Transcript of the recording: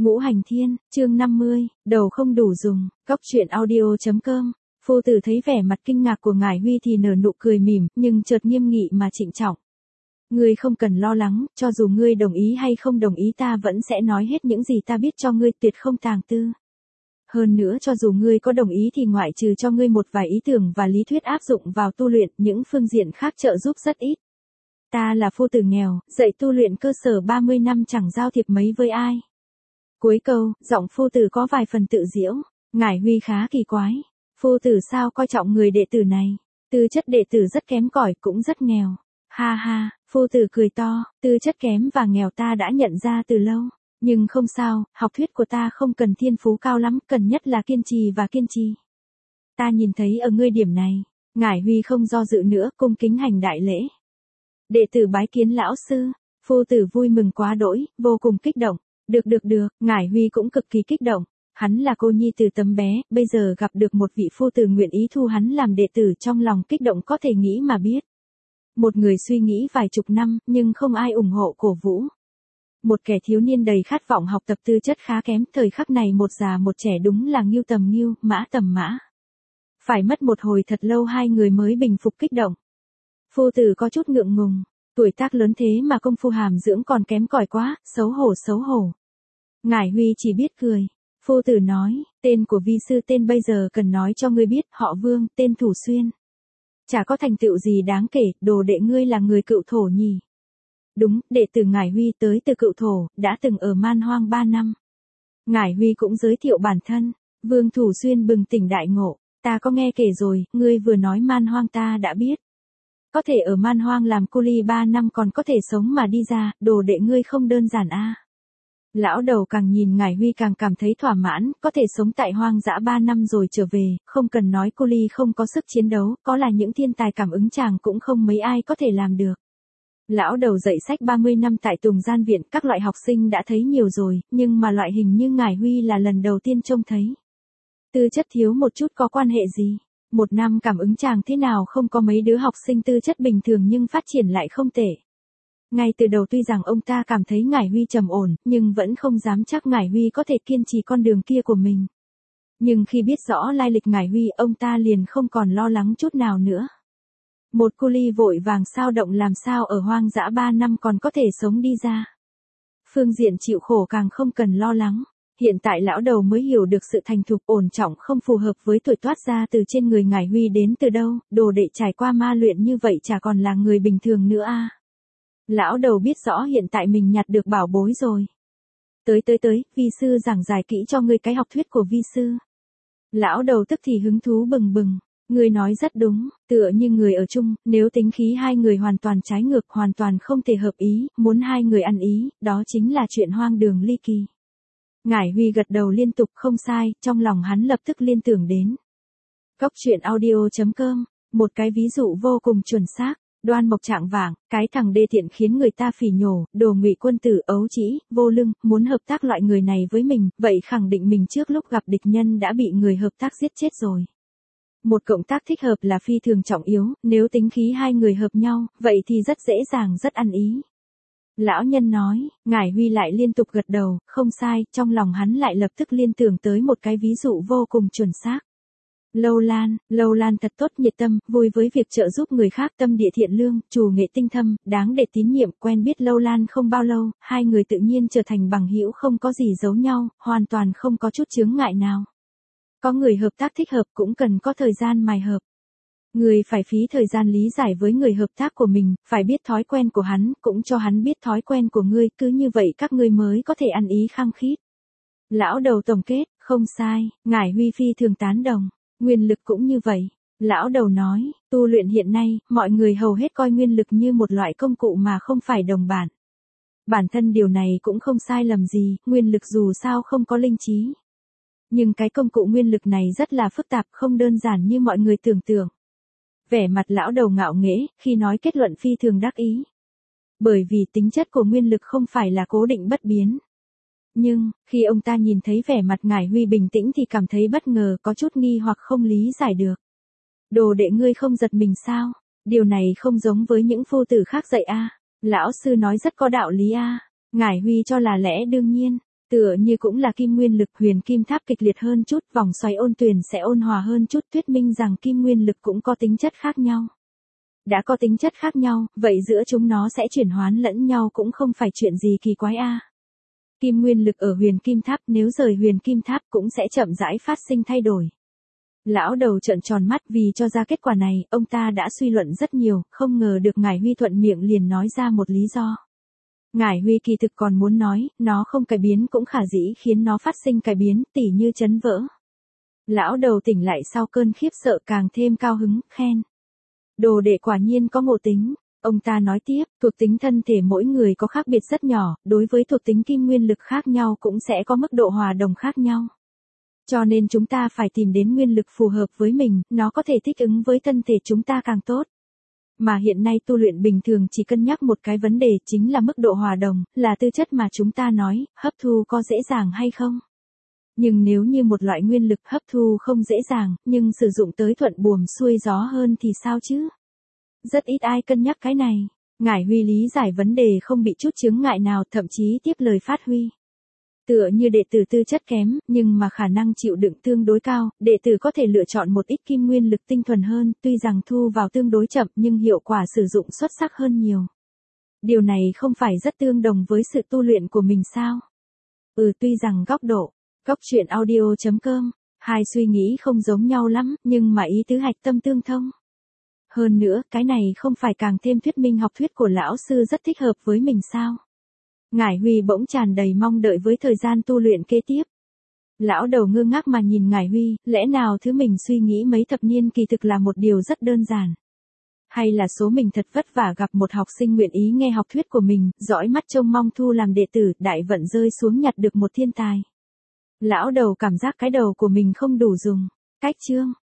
Ngũ Hành Thiên, chương 50, đầu không đủ dùng, Cóc truyện audio.com. Phu tử thấy vẻ mặt kinh ngạc của Ngải Huy thì nở nụ cười mỉm, nhưng chợt nghiêm nghị mà trịnh trọng. Ngươi không cần lo lắng, cho dù ngươi đồng ý hay không đồng ý ta vẫn sẽ nói hết những gì ta biết cho ngươi, tuyệt không tàng tư. Hơn nữa cho dù ngươi có đồng ý thì ngoại trừ cho ngươi một vài ý tưởng và lý thuyết áp dụng vào tu luyện, những phương diện khác trợ giúp rất ít. Ta là phu tử nghèo, dạy tu luyện cơ sở 30 năm chẳng giao thiệp mấy với ai. Cuối câu, giọng phu tử có vài phần tự giễu. Ngải Huy khá kỳ quái. Phu tử sao coi trọng người đệ tử này? Tư chất đệ tử rất kém cỏi, cũng rất nghèo. Ha ha, phu tử cười to, tư chất kém và nghèo ta đã nhận ra từ lâu. Nhưng không sao, học thuyết của ta không cần thiên phú cao lắm, cần nhất là kiên trì và kiên trì. Ta nhìn thấy ở ngươi điểm này. Ngải Huy không do dự nữa, cung kính hành đại lễ. Đệ tử bái kiến lão sư. Phu tử vui mừng quá đỗi, vô cùng kích động. Được, Ngải Huy cũng cực kỳ kích động. Hắn là cô nhi từ tấm bé, bây giờ gặp được một vị phu tử nguyện ý thu hắn làm đệ tử, trong lòng kích động có thể nghĩ mà biết. Một người suy nghĩ vài chục năm, nhưng không ai ủng hộ cổ vũ. Một kẻ thiếu niên đầy khát vọng học tập, tư chất khá kém, thời khắc này một già một trẻ đúng là ngưu tầm ngưu, mã tầm mã. Phải mất một hồi thật lâu hai người mới bình phục kích động. Phu tử có chút ngượng ngùng, tuổi tác lớn thế mà công phu hàm dưỡng còn kém cỏi quá, xấu hổ. Ngải Huy chỉ biết cười. Phu tử nói, tên của vi sư tên bây giờ cần nói cho ngươi biết, họ Vương, tên Thủ Xuyên. Chả có thành tựu gì đáng kể, đồ đệ ngươi là người Cựu Thổ nhỉ? Đúng, đệ tử Ngải Huy tới từ Cựu Thổ, đã từng ở Man Hoang 3 năm. Ngải Huy cũng giới thiệu bản thân. Vương Thủ Xuyên bừng tỉnh đại ngộ, ta có nghe kể rồi, ngươi vừa nói Man Hoang ta đã biết. Có thể ở Man Hoang làm cu li 3 năm còn có thể sống mà đi ra, đồ đệ ngươi không đơn giản a. Lão đầu càng nhìn Ngải Huy càng cảm thấy thỏa mãn, có thể sống tại hoang dã 3 năm rồi trở về, không cần nói cu li không có sức chiến đấu, có là những thiên tài cảm ứng chàng cũng không mấy ai có thể làm được. Lão đầu dạy sách 30 năm tại Tùng Gian Viện, các loại học sinh đã thấy nhiều rồi, nhưng mà loại hình như Ngải Huy là lần đầu tiên trông thấy. Tư chất thiếu một chút có quan hệ gì? Một năm cảm ứng chàng thế nào không có mấy đứa học sinh tư chất bình thường nhưng phát triển lại không tệ. Ngay từ đầu tuy rằng ông ta cảm thấy Ngải Huy trầm ổn, nhưng vẫn không dám chắc Ngải Huy có thể kiên trì con đường kia của mình. Nhưng khi biết rõ lai lịch Ngải Huy, ông ta liền không còn lo lắng chút nào nữa. Một cu li vội vàng sao động làm sao ở hoang dã 3 năm còn có thể sống đi ra. Phương diện chịu khổ càng không cần lo lắng. Hiện tại lão đầu mới hiểu được sự thành thục ổn trọng không phù hợp với tuổi toát ra từ trên người Ngải Huy đến từ đâu, đồ đệ trải qua ma luyện như vậy chả còn là người bình thường nữa a. Lão đầu biết rõ hiện tại mình nhặt được bảo bối rồi. Tới, vi sư giảng giải kỹ cho ngươi cái học thuyết của vi sư. Lão đầu tức thì hứng thú bừng bừng. Ngươi nói rất đúng, tựa như người ở chung, nếu tính khí hai người hoàn toàn trái ngược, hoàn toàn không thể hợp ý, muốn hai người ăn ý, đó chính là chuyện hoang đường ly kỳ. Ngải Huy gật đầu liên tục, không sai, trong lòng hắn lập tức liên tưởng đến. Cóc truyện audio.com, một cái ví dụ vô cùng chuẩn xác. Đoan Mộc Trạng Vàng, cái thằng đê tiện khiến người ta phỉ nhổ, đồ ngụy quân tử, ấu trĩ, vô lương, muốn hợp tác loại người này với mình, vậy khẳng định mình trước lúc gặp địch nhân đã bị người hợp tác giết chết rồi. Một cộng tác thích hợp là phi thường trọng yếu, nếu tính khí hai người hợp nhau, vậy thì rất dễ dàng, rất ăn ý. Lão nhân nói, Ngải Huy lại liên tục gật đầu, không sai, trong lòng hắn lại lập tức liên tưởng tới một cái ví dụ vô cùng chuẩn xác. Lâu Lan thật tốt, nhiệt tâm, vui với việc trợ giúp người khác, tâm địa thiện lương, trù nghệ tinh thâm, đáng để tín nhiệm. Quen biết Lâu Lan không bao lâu, hai người tự nhiên trở thành bằng hữu, không có gì giấu nhau, hoàn toàn không có chút chướng ngại nào. Có người hợp tác thích hợp cũng cần có thời gian mài hợp. Người phải phí thời gian lý giải với người hợp tác của mình, phải biết thói quen của hắn, cũng cho hắn biết thói quen của ngươi, cứ như vậy các ngươi mới có thể ăn ý khăng khít. Lão đầu tổng kết, không sai, Ngải Huy phi thường tán đồng. Nguyên lực cũng như vậy. Lão đầu nói, tu luyện hiện nay, mọi người hầu hết coi nguyên lực như một loại công cụ mà không phải đồng bản. Bản thân điều này cũng không sai lầm gì, nguyên lực dù sao không có linh trí. Nhưng cái công cụ nguyên lực này rất là phức tạp, không đơn giản như mọi người tưởng tượng. Vẻ mặt lão đầu ngạo nghễ, khi nói kết luận phi thường đắc ý. Bởi vì tính chất của nguyên lực không phải là cố định bất biến. Nhưng, khi ông ta nhìn thấy vẻ mặt Ngải Huy bình tĩnh thì cảm thấy bất ngờ, có chút nghi hoặc không lý giải được. Đồ đệ ngươi không giật mình sao? Điều này không giống với những phu tử khác dạy a. Lão sư nói rất có đạo lý a. Ngải Huy cho là lẽ đương nhiên. Tựa như cũng là kim nguyên lực, huyền kim tháp kịch liệt hơn chút, vòng xoáy ôn tuyền sẽ ôn hòa hơn chút, thuyết minh rằng kim nguyên lực cũng có tính chất khác nhau. Đã có tính chất khác nhau, vậy giữa chúng nó sẽ chuyển hoán lẫn nhau cũng không phải chuyện gì kỳ quái a. Kim nguyên lực ở huyền kim tháp, nếu rời huyền kim tháp cũng sẽ chậm rãi phát sinh thay đổi. Lão đầu trợn tròn mắt vì cho ra kết quả này, ông ta đã suy luận rất nhiều, không ngờ được Ngải Huy thuận miệng liền nói ra một lý do. Ngải Huy kỳ thực còn muốn nói, nó không cải biến cũng khả dĩ khiến nó phát sinh cải biến, tỉ như chấn vỡ. Lão đầu tỉnh lại sau cơn khiếp sợ càng thêm cao hứng, khen. Đồ đệ quả nhiên có ngộ tính. Ông ta nói tiếp, thuộc tính thân thể mỗi người có khác biệt rất nhỏ, đối với thuộc tính kim nguyên lực khác nhau cũng sẽ có mức độ hòa đồng khác nhau. Cho nên chúng ta phải tìm đến nguyên lực phù hợp với mình, nó có thể thích ứng với thân thể chúng ta càng tốt. Mà hiện nay tu luyện bình thường chỉ cân nhắc một cái vấn đề chính là mức độ hòa đồng, là tư chất mà chúng ta nói, hấp thu có dễ dàng hay không. Nhưng nếu như một loại nguyên lực hấp thu không dễ dàng, nhưng sử dụng tới thuận buồm xuôi gió hơn thì sao chứ? Rất ít ai cân nhắc cái này. Ngải Huy lý giải vấn đề không bị chút chướng ngại nào, thậm chí tiếp lời phát huy. Tựa như đệ tử tư chất kém, nhưng mà khả năng chịu đựng tương đối cao, đệ tử có thể lựa chọn một ít kim nguyên lực tinh thuần hơn, tuy rằng thu vào tương đối chậm nhưng hiệu quả sử dụng xuất sắc hơn nhiều. Điều này không phải rất tương đồng với sự tu luyện của mình sao? Tuy rằng góc độ, góc truyện audio.com, hai suy nghĩ không giống nhau lắm, nhưng mà ý tứ hạch tâm tương thông. Hơn nữa, cái này không phải càng thêm thuyết minh học thuyết của lão sư rất thích hợp với mình sao? Ngải Huy bỗng tràn đầy mong đợi với thời gian tu luyện kế tiếp. Lão đầu ngơ ngác mà nhìn Ngải Huy, lẽ nào thứ mình suy nghĩ mấy thập niên kỳ thực là một điều rất đơn giản. Hay là số mình thật vất vả gặp một học sinh nguyện ý nghe học thuyết của mình, dõi mắt trông mong thu làm đệ tử, đại vận rơi xuống nhặt được một thiên tài. Lão đầu cảm giác cái đầu của mình không đủ dùng. Cách chương